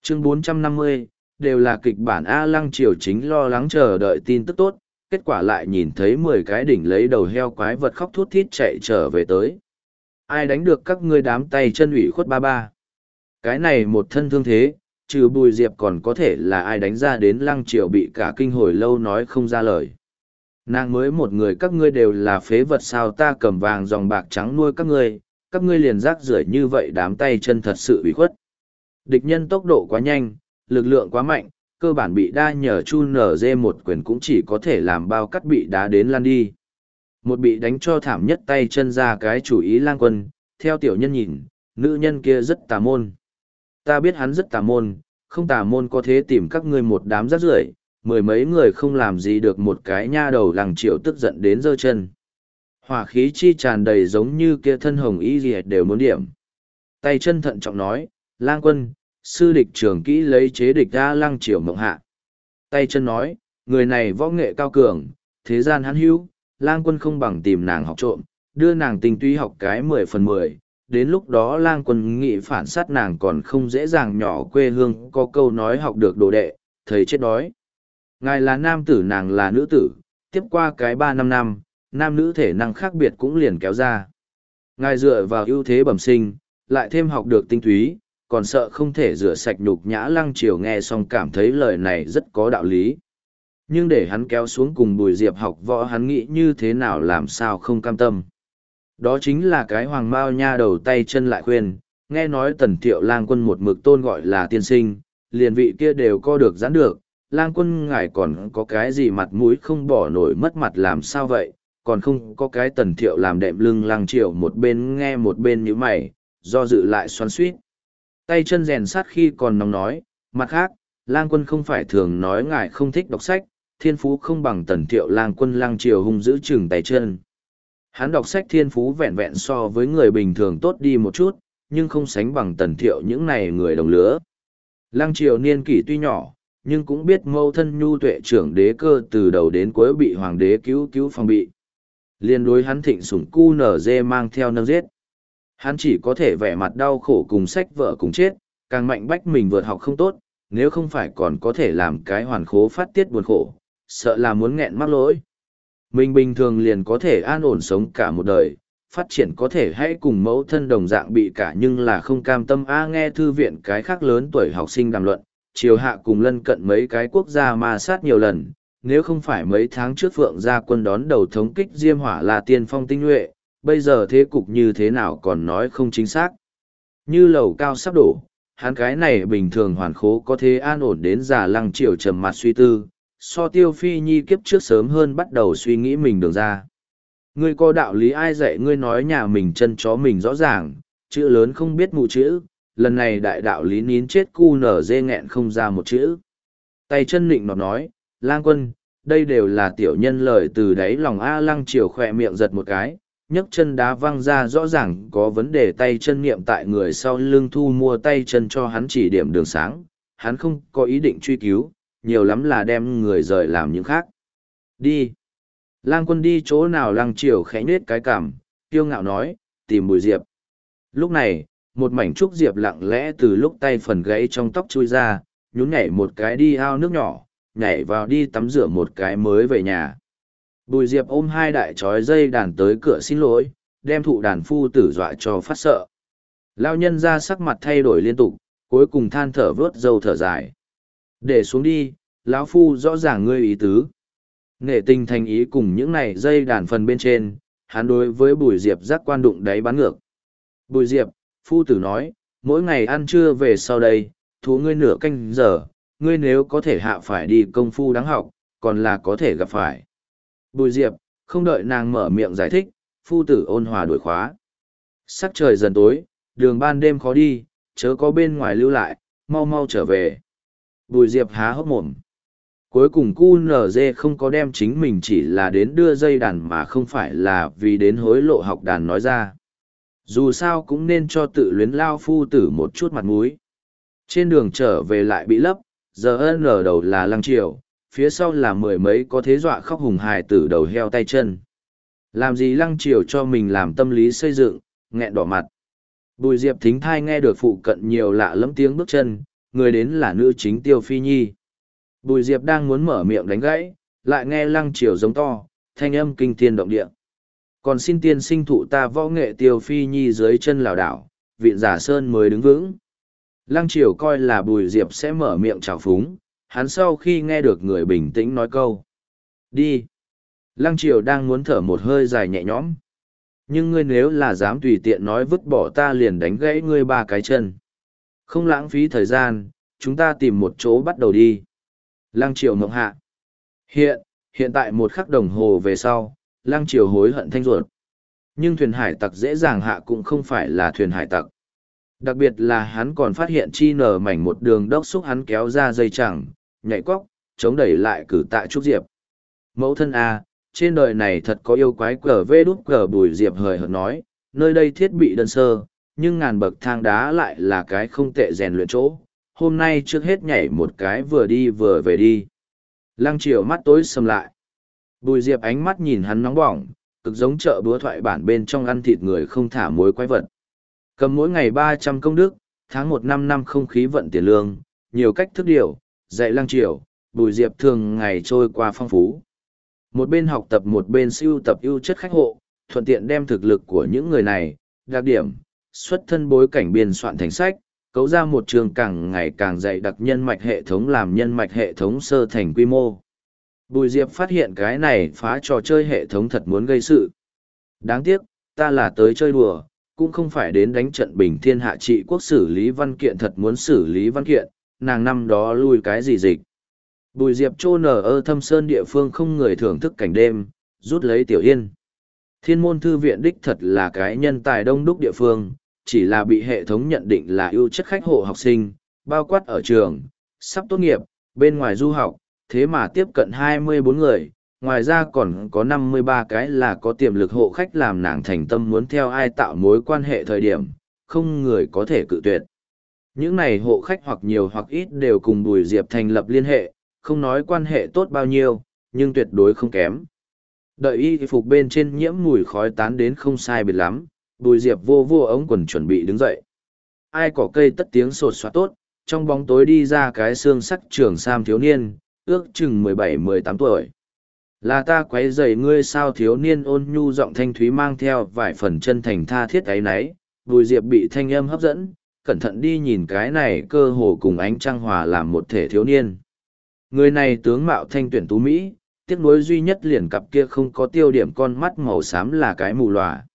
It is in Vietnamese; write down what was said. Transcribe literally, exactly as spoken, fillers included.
Chương bốn trăm năm mươi, đều là kịch bản A Lăng Triều chính lo lắng chờ đợi tin tức tốt, kết quả lại nhìn thấy mười cái đỉnh lấy đầu heo quái vật khóc thút thít chạy trở về tới. Ai đánh được các ngươi đám tay chân ủy khuất ba ba? Cái này một thân thương thế, trừ Bùi Diệp còn có thể là ai đánh ra đến Lăng Triều bị cả kinh hồi lâu nói không ra lời. Nàng mới một người các ngươi đều là phế vật sao, ta cầm vàng dòng bạc trắng nuôi các ngươi, các ngươi liền rác rưởi như vậy, đám tay chân thật sự ủy khuất. Địch nhân tốc độ quá nhanh, lực lượng quá mạnh, cơ bản bị đa nhờ chu nở dê một quyền cũng chỉ có thể làm bao cắt bị đá đến lăn đi. Một bị đánh cho thảm nhất tay chân ra cái chủ ý Lang Quân, theo tiểu nhân nhìn, nữ nhân kia rất tà môn. Ta biết hắn rất tà môn, không tà môn có thế tìm các ngươi một đám rác rưởi, mười mấy người không làm gì được một cái nha đầu Lăng Triệu tức giận đến giơ chân. Hỏa khí chi tràn đầy giống như kia thân hồng y liệt đều muốn điểm. Tay chân thận trọng nói, Lang Quân, sư địch trường kỹ lấy chế địch ra Lăng Triều mộng hạ. Tay chân nói, người này võ nghệ cao cường, thế gian hắn hữu, Lang Quân không bằng tìm nàng học trộm, đưa nàng tinh túy học cái mười phần mười. Đến lúc đó Lang Quân nghĩ phản sát nàng còn không dễ dàng, nhỏ quê hương có câu nói học được đồ đệ, thầy chết đói. Ngài là nam tử nàng là nữ tử, tiếp qua cái ba năm năm, nam nữ thể năng khác biệt cũng liền kéo ra. Ngài dựa vào ưu thế bẩm sinh, lại thêm học được tinh túy, còn sợ không thể rửa sạch nhục nhã. Lăng Triều nghe xong cảm thấy lời này rất có đạo lý. Nhưng để hắn kéo xuống cùng Bùi Diệp học võ, hắn nghĩ như thế nào làm sao không cam tâm. Đó chính là cái hoàng mao nha đầu tay chân lại khuyên, nghe nói Tần Thiệu Lang Quân một mực tôn gọi là tiên sinh, liền vị kia đều co được giãn được. Lang Quân ngài còn có cái gì mặt mũi không bỏ nổi mất mặt làm sao vậy, còn không có cái Tần Thiệu làm đệm lưng. Lăng Triều một bên nghe một bên nhíu mày, do dự lại xoắn xuýt. Tay chân rèn sát khi còn nóng nói, mặt khác, Lang Quân không phải thường nói ngài không thích đọc sách, thiên phú không bằng Tần Thiệu. Lang Quân Lăng Triều hung giữ chừng tay chân. Hắn đọc sách thiên phú vẹn vẹn so với người bình thường tốt đi một chút, nhưng không sánh bằng Tần Thiệu những này người đồng lứa. Lăng Triều niên kỷ tuy nhỏ, nhưng cũng biết mâu thân nhu tuệ trưởng đế cơ từ đầu đến cuối bị hoàng đế cứu cứu phòng bị. Liên đối hắn thịnh sủng cu nở dê mang theo nâng giết. Hắn chỉ có thể vẻ mặt đau khổ cùng sách vợ cùng chết, càng mạnh bách mình vượt học không tốt, nếu không phải còn có thể làm cái hoàn khố phát tiết buồn khổ, sợ là muốn nghẹn mắc lỗi. Mình bình thường liền có thể an ổn sống cả một đời, phát triển có thể hãy cùng mẫu thân đồng dạng bị cả nhưng là không cam tâm. A nghe thư viện cái khác lớn tuổi học sinh đàm luận, triều hạ cùng lân cận mấy cái quốc gia ma sát nhiều lần, nếu không phải mấy tháng trước Phượng gia quân đón đầu thống kích Diêm Hỏa là tiên phong tinh nhuệ, bây giờ thế cục như thế nào còn nói không chính xác. Như lầu cao sắp đổ, hắn cái này bình thường hoàn khố có thế an ổn đến già. Lăng Triều trầm mặt suy tư, so Tiêu Phi Nhi kiếp trước sớm hơn bắt đầu suy nghĩ mình đường ra. Ngươi có đạo lý ai dạy ngươi nói nhà mình chân chó mình rõ ràng, chữ lớn không biết mụ chữ, lần này đại đạo lý nín chết cu nở dê nghẹn không ra một chữ. Tay chân nịnh nọt nói, Lang Quân, đây đều là tiểu nhân lời từ đáy lòng. A Lăng Triều khỏe miệng giật một cái, nhấc chân đá văng ra, rõ ràng có vấn đề. Tay chân niệm tại người sau lưng thu mua tay chân cho hắn chỉ điểm đường sáng, hắn không có ý định truy cứu, nhiều lắm là đem người rời làm những khác. Đi. Lang Quân đi chỗ nào? Lăng Triều khẽ nết cái cằm, kiêu ngạo nói, tìm Bùi Diệp. Lúc này, một mảnh trúc diệp lặng lẽ từ lúc tay phần gãy trong tóc chui ra, nhún nhảy một cái đi ao nước nhỏ, nhảy vào đi tắm rửa một cái mới về nhà. Bùi Diệp ôm hai đại trói dây đàn tới cửa xin lỗi, đem thụ đàn phu tử dọa cho phát sợ. Lao nhân ra sắc mặt thay đổi liên tục, cuối cùng than thở vớt râu thở dài. Để xuống đi, lão phu rõ ràng ngươi ý tứ. Nghệ tình thành ý cùng những này dây đàn phần bên trên, hắn đối với Bùi Diệp giác quan đụng đáy bán ngược. Bùi Diệp, phu tử nói, mỗi ngày ăn trưa về sau đây, thú ngươi nửa canh giờ, ngươi nếu có thể hạ phải đi công phu đáng học, còn là có thể gặp phải. Bùi Diệp, không đợi nàng mở miệng giải thích, phu tử ôn hòa đuổi khóa. Sắc trời dần tối, đường ban đêm khó đi, chớ có bên ngoài lưu lại, mau mau trở về. Bùi Diệp há hốc mồm. Cuối cùng cu nở dê không có đem chính mình chỉ là đến đưa dây đàn mà không phải là vì đến hối lộ học đàn nói ra. Dù sao cũng nên cho tự luyến lao phu tử một chút mặt mũi. Trên đường trở về lại bị lấp, giờ ân ở đầu là Lăng Triều, phía sau là mười mấy có thế dọa khóc hùng hài tử đầu heo tay chân. Làm gì Lăng Triều cho mình làm tâm lý xây dựng, nghẹn đỏ mặt. Bùi Diệp thính thai nghe được phụ cận nhiều lạ lẫm tiếng bước chân, người đến là nữ chính Tiêu Phi Nhi. Bùi Diệp đang muốn mở miệng đánh gãy, lại nghe Lăng Triều giống to, thanh âm kinh thiên động địa. Còn xin tiên sinh thụ ta võ nghệ Tiêu Phi Nhi dưới chân lảo đảo, vịn giả sơn mới đứng vững. Lăng Triều coi là Bùi Diệp sẽ mở miệng chào phúng, hắn sau khi nghe được người bình tĩnh nói câu. Đi. Lăng Triều đang muốn thở một hơi dài nhẹ nhõm. Nhưng ngươi nếu là dám tùy tiện nói vứt bỏ ta liền đánh gãy ngươi ba cái chân. Không lãng phí thời gian, chúng ta tìm một chỗ bắt đầu đi. Lăng Triều mộng hạ. Hiện, hiện tại một khắc đồng hồ về sau, Lăng Triều hối hận thanh ruột. Nhưng thuyền hải tặc dễ dàng hạ cũng không phải là thuyền hải tặc. Đặc biệt là hắn còn phát hiện chi nở mảnh một đường đốc xúc hắn kéo ra dây chẳng, nhảy cóc, chống đẩy lại cử tạ Trúc Diệp. Mẫu thân A, trên đời này thật có yêu quái cờ vê đút cờ Bùi Diệp hời hợt nói, nơi đây thiết bị đơn sơ, nhưng ngàn bậc thang đá lại là cái không tệ rèn luyện chỗ. Hôm nay trước hết nhảy một cái vừa đi vừa về đi. Lăng Triều mắt tối sầm lại. Bùi Diệp ánh mắt nhìn hắn nóng bỏng, cực giống chợ búa thoại bản bên trong ăn thịt người không thả mối quái vật. Cầm mỗi ngày ba trăm công đức, tháng một năm năm không khí vận tiền lương, nhiều cách thức điều, dạy Lăng Triều, Bùi Diệp thường ngày trôi qua phong phú. Một bên học tập một bên sưu tập ưu chất khách hộ, thuận tiện đem thực lực của những người này, đặc điểm, xuất thân bối cảnh biên soạn thành sách, cấu ra một trường càng ngày càng dạy đặc nhân mạch hệ thống làm nhân mạch hệ thống sơ thành quy mô. Bùi Diệp phát hiện cái này phá trò chơi hệ thống thật muốn gây sự. Đáng tiếc, ta là tới chơi đùa, cũng không phải đến đánh trận bình thiên hạ trị quốc xử lý văn kiện thật muốn xử lý văn kiện, nàng năm đó lui cái gì dịch. Bùi Diệp trô nở ở thâm sơn địa phương không người thưởng thức cảnh đêm, rút lấy tiểu yên. Thiên môn thư viện đích thật là cái nhân tài đông đúc địa phương, chỉ là bị hệ thống nhận định là ưu chất khách hộ học sinh, bao quát ở trường, sắp tốt nghiệp, bên ngoài du học, thế mà tiếp cận hai mươi bốn người, ngoài ra còn có năm mươi ba cái là có tiềm lực hộ khách làm nàng thành tâm muốn theo ai tạo mối quan hệ thời điểm, không người có thể cự tuyệt. Những này hộ khách hoặc nhiều hoặc ít đều cùng Bùi Diệp thành lập liên hệ, không nói quan hệ tốt bao nhiêu, nhưng tuyệt đối không kém. Đợi y phục bên trên nhiễm mùi khói tán đến không sai biệt lắm, Bùi Diệp vô vô ống quần chuẩn bị đứng dậy. Ai cỏ cây tất tiếng sột soạt tốt, trong bóng tối đi ra cái xương sắc trường sam thiếu niên, ước chừng mười bảy mười tám tuổi. Là ta quấy rầy ngươi sao thiếu niên ôn nhu giọng thanh thúy mang theo vài phần chân thành tha thiết ấy nấy, Bùi Diệp bị thanh âm hấp dẫn, cẩn thận đi nhìn cái này cơ hồ cùng ánh trăng hòa làm một thể thiếu niên. Người này tướng mạo thanh tuyển tú Mỹ, tiếc nuối duy nhất liền cặp kia không có tiêu điểm con mắt màu xám là cái mù lòa.